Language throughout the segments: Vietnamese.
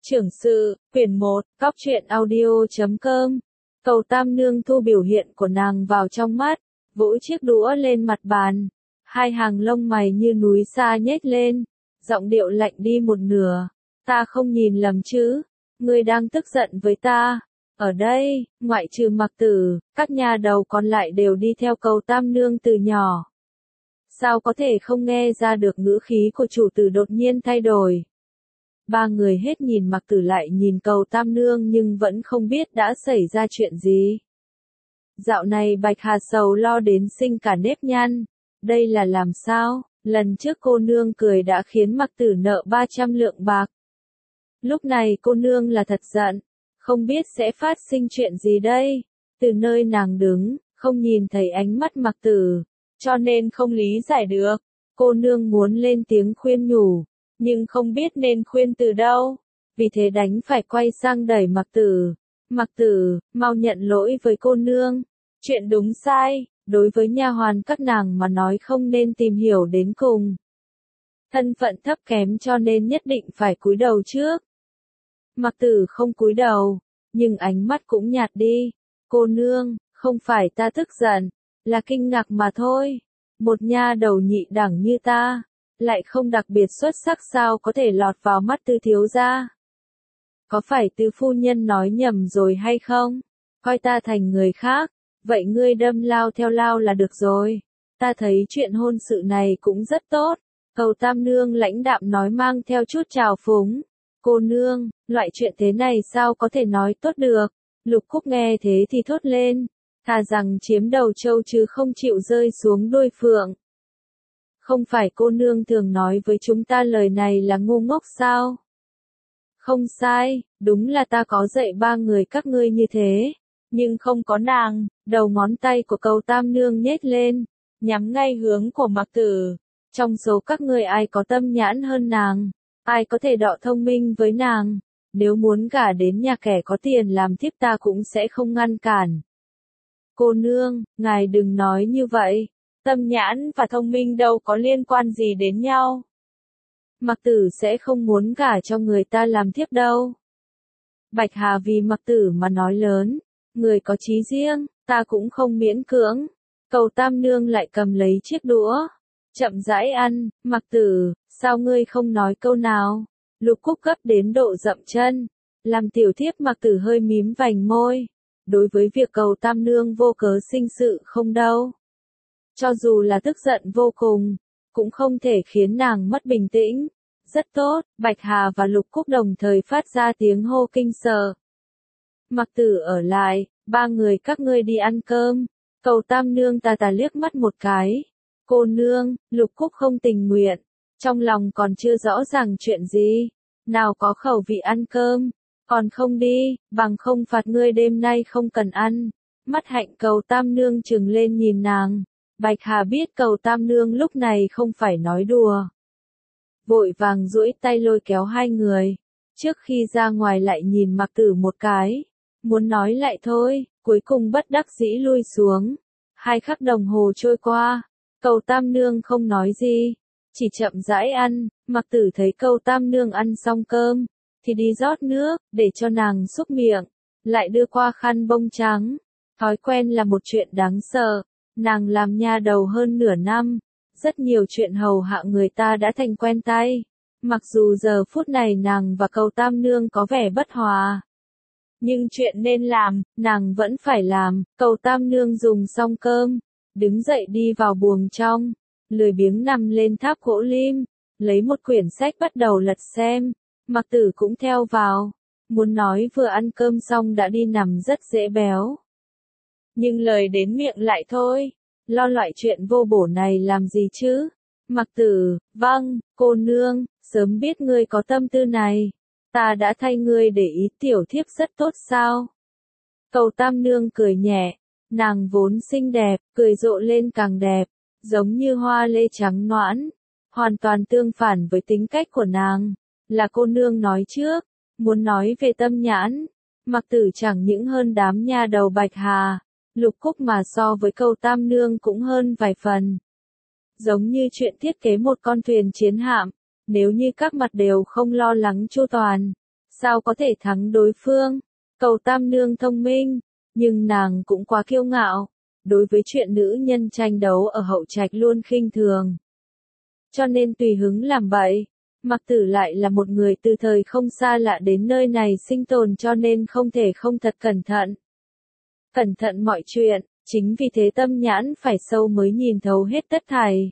Trưởng sự, quyển 1, Cóc truyện audio.com. Cầu Tam Nương thu biểu hiện của nàng vào trong mắt, vỗ chiếc đũa lên mặt bàn. Hai hàng lông mày như núi xa nhếch lên, giọng điệu lạnh đi một nửa. Ta không nhìn lầm chứ, ngươi đang tức giận với ta. Ở đây, ngoại trừ Mặc Tử, các nha đầu còn lại đều đi theo Cầu Tam Nương từ nhỏ. Sao có thể không nghe ra được ngữ khí của chủ tử đột nhiên thay đổi? Ba người hết nhìn Mặc Tử lại nhìn Cầu Tam Nương nhưng vẫn không biết đã xảy ra chuyện gì. Dạo này Bạch Hà sầu lo đến sinh cả nếp nhăn. Đây là làm sao? Lần trước cô nương cười đã khiến Mặc Tử nợ 300 lượng bạc. Lúc này cô nương là thật giận, không biết sẽ phát sinh chuyện gì đây. Từ nơi nàng đứng, không nhìn thấy ánh mắt Mặc Tử, cho nên không lý giải được. Cô nương muốn lên tiếng khuyên nhủ, nhưng không biết nên khuyên từ đâu, vì thế đành phải quay sang đẩy Mặc Tử. Mặc Tử, mau nhận lỗi với cô nương. Chuyện đúng sai, đối với nha hoàn các nàng mà nói không nên tìm hiểu đến cùng. Thân phận thấp kém cho nên nhất định phải cúi đầu trước. Mặc Tử không cúi đầu, nhưng ánh mắt cũng nhạt đi. Cô nương, không phải ta tức giận, là kinh ngạc mà thôi. Một nha đầu nhị đẳng như ta, lại không đặc biệt xuất sắc sao có thể lọt vào mắt Tư thiếu gia? Có phải Tư phu nhân nói nhầm rồi hay không? Coi ta thành người khác, vậy ngươi đâm lao theo lao là được rồi. Ta thấy chuyện hôn sự này cũng rất tốt. Cầu Tam Nương lãnh đạm nói mang theo chút trào phúng. Cô nương, loại chuyện thế này sao có thể nói tốt được? Lục Cúc nghe thế thì thốt lên, thà rằng chiếm đầu trâu chứ không chịu rơi xuống đuôi phượng. Không phải cô nương thường nói với chúng ta lời này là ngu ngốc sao? Không sai, đúng là ta có dạy ba người các ngươi như thế, nhưng không có nàng. Đầu ngón tay của Cầu Tam Nương nhếch lên, nhắm ngay hướng của Mặc Tử. Trong số các ngươi ai có tâm nhãn hơn nàng? Ai có thể đọ thông minh với nàng? Nếu muốn gả đến nhà kẻ có tiền làm thiếp ta cũng sẽ không ngăn cản. Cô nương, ngài đừng nói như vậy. Tâm nhãn và thông minh đâu có liên quan gì đến nhau. Mặc Tử sẽ không muốn gả cho người ta làm thiếp đâu. Bạch Hà vì Mặc Tử mà nói lớn, người có chí riêng, ta cũng không miễn cưỡng. Cầu Tam Nương lại cầm lấy chiếc đũa, chậm rãi ăn. Mặc Tử, sao ngươi không nói câu nào? Lục Cúc gấp đến độ dậm chân, làm tiểu thiếp. Mặc Tử hơi mím vành môi. Đối với việc Cầu Tam Nương vô cớ sinh sự không đâu. Cho dù là tức giận vô cùng, cũng không thể khiến nàng mất bình tĩnh. Rất tốt, Bạch Hà và Lục Cúc đồng thời phát ra tiếng hô kinh sợ. Mặc Tử ở lại, ba người các ngươi đi ăn cơm. Cầu Tam Nương tà liếc mắt một cái. Cô nương, Lục Cúc không tình nguyện, trong lòng còn chưa rõ ràng chuyện gì. Nào có khẩu vị ăn cơm, còn không đi, bằng không phạt ngươi đêm nay không cần ăn. Mắt hạnh Cầu Tam Nương trừng lên nhìn nàng. Bạch Hà biết Cầu Tam Nương lúc này không phải nói đùa. Vội vàng duỗi tay lôi kéo hai người. Trước khi ra ngoài lại nhìn Mặc Tử một cái. Muốn nói lại thôi, cuối cùng bất đắc dĩ lui xuống. 2 khắc đồng hồ trôi qua. Cầu Tam Nương không nói gì, chỉ chậm rãi ăn. Mặc Tử thấy Cầu Tam Nương ăn xong cơm, thì đi rót nước, để cho nàng xúc miệng. Lại đưa qua khăn bông trắng. Thói quen là một chuyện đáng sợ. Nàng làm nha đầu hơn nửa năm, rất nhiều chuyện hầu hạ người ta đã thành quen tay. Mặc dù giờ phút này nàng và Cầu Tam Nương có vẻ bất hòa, nhưng chuyện nên làm, nàng vẫn phải làm. Cầu Tam Nương dùng xong cơm, đứng dậy đi vào buồng trong, lười biếng nằm lên tháp gỗ lim, lấy một quyển sách bắt đầu lật xem. Mặc Tử cũng theo vào, muốn nói vừa ăn cơm xong đã đi nằm rất dễ béo. Nhưng lời đến miệng lại thôi, lo loại chuyện vô bổ này làm gì chứ? Mặc Tử, vâng, cô nương, sớm biết ngươi có tâm tư này. Ta đã thay ngươi để ý tiểu thiếp rất tốt sao? Cầu Tam Nương cười nhẹ, nàng vốn xinh đẹp, cười rộ lên càng đẹp, giống như hoa lê trắng nõn, hoàn toàn tương phản với tính cách của nàng. Là cô nương nói trước, muốn nói về tâm nhãn, Mặc Tử chẳng những hơn đám nha đầu Bạch Hà, Lục Cúc mà so với Cầu Tam Nương cũng hơn vài phần. Giống như chuyện thiết kế một con thuyền chiến hạm, nếu như các mặt đều không lo lắng chu toàn, sao có thể thắng đối phương? Cầu Tam Nương thông minh, nhưng nàng cũng quá kiêu ngạo, đối với chuyện nữ nhân tranh đấu ở hậu trạch luôn khinh thường. Cho nên tùy hứng làm bậy. Mặc Tử lại là một người từ thời không xa lạ đến nơi này sinh tồn cho nên không thể không thật cẩn thận. Cẩn thận mọi chuyện, chính vì thế tâm nhãn phải sâu mới nhìn thấu hết tất thảy.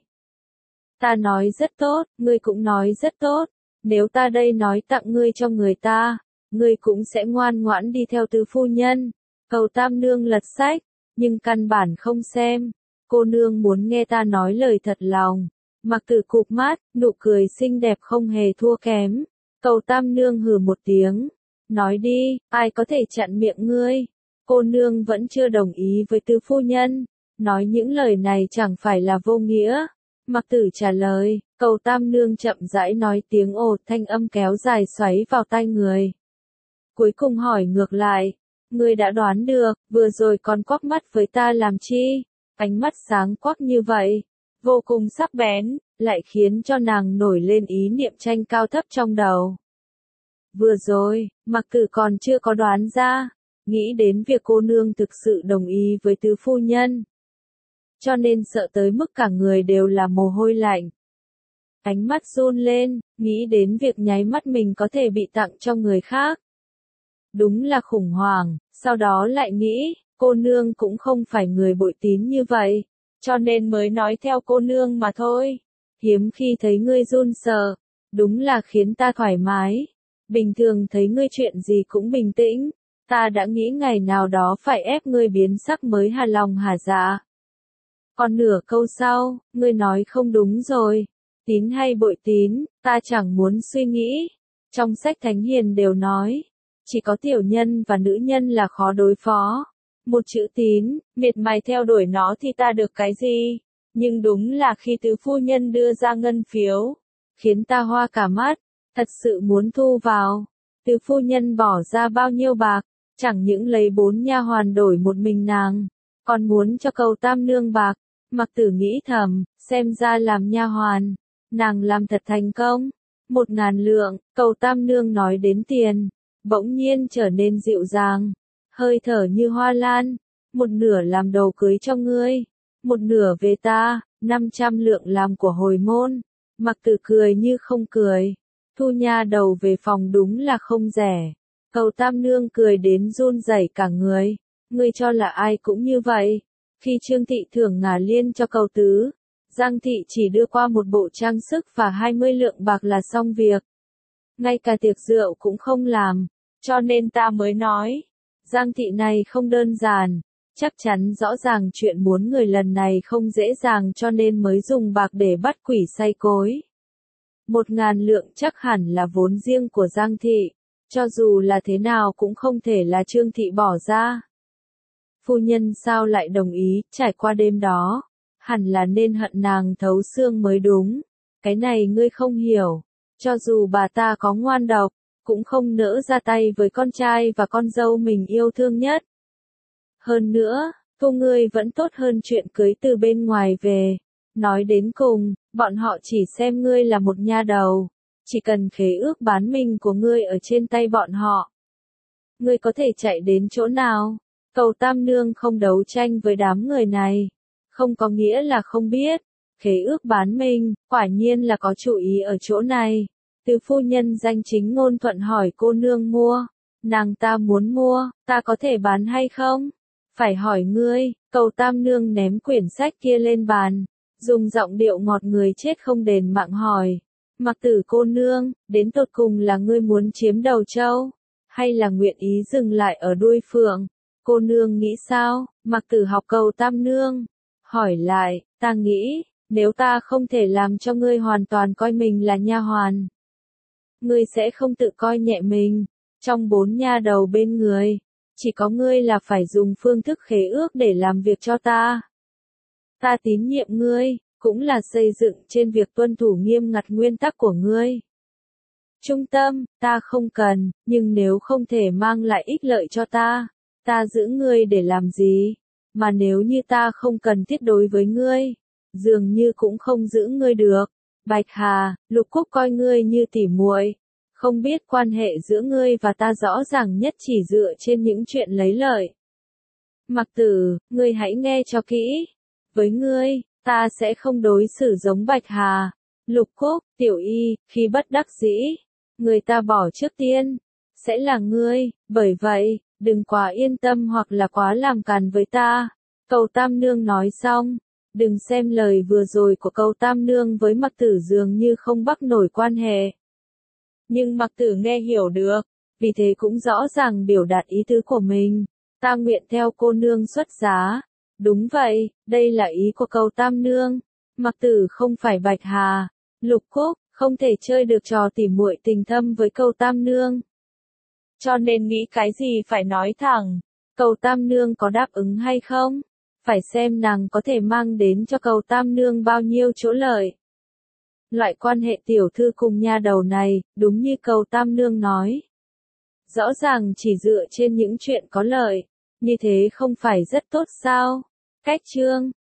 Ta nói rất tốt, ngươi cũng nói rất tốt, nếu ta đây nói tặng ngươi cho người ta, ngươi cũng sẽ ngoan ngoãn đi theo tứ phu nhân. Cầu Tam Nương lật sách, nhưng căn bản không xem, cô nương muốn nghe ta nói lời thật lòng. Mặc Tử cụp mắt, nụ cười xinh đẹp không hề thua kém. Cầu Tam Nương hừ một tiếng, nói đi, ai có thể chặn miệng ngươi? Cô nương vẫn chưa đồng ý với tứ phu nhân, nói những lời này chẳng phải là vô nghĩa. Mặc Tử trả lời, Cầu Tam Nương chậm rãi nói tiếng ồ, thanh âm kéo dài xoáy vào tai người. Cuối cùng hỏi ngược lại, ngươi đã đoán được, vừa rồi còn quắc mắt với ta làm chi? Ánh mắt sáng quắc như vậy, vô cùng sắc bén, lại khiến cho nàng nổi lên ý niệm tranh cao thấp trong đầu. Vừa rồi, Mặc Tử còn chưa có đoán ra, nghĩ đến việc cô nương thực sự đồng ý với tứ phu nhân. Cho nên sợ tới mức cả người đều là mồ hôi lạnh. Ánh mắt run lên, nghĩ đến việc nháy mắt mình có thể bị tặng cho người khác. Đúng là khủng hoảng, sau đó lại nghĩ, cô nương cũng không phải người bội tín như vậy, cho nên mới nói theo cô nương mà thôi. Hiếm khi thấy ngươi run sợ, đúng là khiến ta thoải mái. Bình thường thấy ngươi chuyện gì cũng bình tĩnh, ta đã nghĩ ngày nào đó phải ép ngươi biến sắc mới hà lòng hà dạ. Còn nửa câu sau, ngươi nói không đúng rồi. Tín hay bội tín, ta chẳng muốn suy nghĩ. Trong sách Thánh Hiền đều nói, chỉ có tiểu nhân và nữ nhân là khó đối phó. Một chữ tín, miệt mài theo đuổi nó thì ta được cái gì? Nhưng đúng là khi tứ phu nhân đưa ra ngân phiếu, khiến ta hoa cả mắt, thật sự muốn thu vào. Tứ phu nhân bỏ ra bao nhiêu bạc, chẳng những lấy 4 nha hoàn đổi một mình nàng, còn muốn cho Cầu Tam Nương bạc. Mặc Tử nghĩ thầm, xem ra làm nha hoàn, nàng làm thật thành công. 1.000 lượng, Cầu Tam Nương nói đến tiền, bỗng nhiên trở nên dịu dàng, hơi thở như hoa lan. 1/2 làm đồ cưới cho ngươi, 1/2 về ta, 500 lượng làm của hồi môn. Mặc Tử cười như không cười, thu nha đầu về phòng đúng là không rẻ. Cầu Tam Nương cười đến run rẩy cả người, ngươi cho là ai cũng như vậy. Khi Trương Thị thưởng ngả liên cho Cầu Tứ, Giang Thị chỉ đưa qua một bộ trang sức và 20 lượng bạc là xong việc. Ngay cả tiệc rượu cũng không làm, cho nên ta mới nói, Giang Thị này không đơn giản, chắc chắn rõ ràng chuyện muốn người lần này không dễ dàng cho nên mới dùng bạc để bắt quỷ say cối. 1.000 lượng chắc hẳn là vốn riêng của Giang Thị, cho dù là thế nào cũng không thể là Trương Thị bỏ ra. Phu nhân sao lại đồng ý, trải qua đêm đó, hẳn là nên hận nàng thấu xương mới đúng. Cái này ngươi không hiểu, cho dù bà ta có ngoan độc, cũng không nỡ ra tay với con trai và con dâu mình yêu thương nhất. Hơn nữa, cô ngươi vẫn tốt hơn chuyện cưới từ bên ngoài về. Nói đến cùng, bọn họ chỉ xem ngươi là một nha đầu, chỉ cần khế ước bán mình của ngươi ở trên tay bọn họ. Ngươi có thể chạy đến chỗ nào? Cầu Tam Nương không đấu tranh với đám người này, không có nghĩa là không biết. Khế ước bán mình, quả nhiên là có chủ ý ở chỗ này. Tứ phu nhân danh chính ngôn thuận hỏi cô nương mua. Nàng ta muốn mua, ta có thể bán hay không? Phải hỏi ngươi. Cầu Tam Nương ném quyển sách kia lên bàn, dùng giọng điệu ngọt người chết không đền mạng hỏi. Mặc Tử cô nương, đến tột cùng là ngươi muốn chiếm đầu trâu, hay là nguyện ý dừng lại ở đuôi phượng? Cô nương nghĩ sao? Mặc Tử học Cầu Tam Nương, hỏi lại, ta nghĩ, nếu ta không thể làm cho ngươi hoàn toàn coi mình là nha hoàn, ngươi sẽ không tự coi nhẹ mình. Trong 4 nha đầu bên người, chỉ có ngươi là phải dùng phương thức khế ước để làm việc cho ta. Ta tín nhiệm ngươi, cũng là xây dựng trên việc tuân thủ nghiêm ngặt nguyên tắc của ngươi. Trung tâm, ta không cần, nhưng nếu không thể mang lại ích lợi cho ta giữ ngươi để làm gì? Mà nếu như ta không cần thiết đối với ngươi, dường như cũng không giữ ngươi được. Bạch Hà, Lục Cúc coi ngươi như tỉ muội, Không biết quan hệ giữa ngươi và ta rõ ràng nhất chỉ dựa trên những chuyện lấy lợi. Mặc Tử, ngươi hãy nghe cho kỹ. Với ngươi, ta sẽ không đối xử giống Bạch Hà. Lục Cúc, Tiểu Y, khi bất đắc dĩ, người ta bỏ trước tiên, sẽ là ngươi, bởi vậy, đừng quá yên tâm hoặc là quá làm càn với ta. Cầu Tam Nương nói xong, đừng xem lời vừa rồi của Cầu Tam Nương với Mặc Tử dường như không bắt nổi quan hệ. Nhưng Mặc Tử nghe hiểu được, vì thế cũng rõ ràng biểu đạt ý tứ của mình. Ta nguyện theo cô nương xuất giá. Đúng vậy, đây là ý của Cầu Tam Nương. Mặc Tử không phải Bạch Hà, Lục Cúc, không thể chơi được trò tỉ muội tình thâm với Cầu Tam Nương. Cho nên nghĩ cái gì phải nói thẳng. Cầu Tam Nương có đáp ứng hay không? Phải xem nàng có thể mang đến cho Cầu Tam Nương bao nhiêu chỗ lợi. Loại quan hệ tiểu thư cùng nha đầu này, đúng như Cầu Tam Nương nói. Rõ ràng chỉ dựa trên những chuyện có lợi, như thế không phải rất tốt sao? Cách chương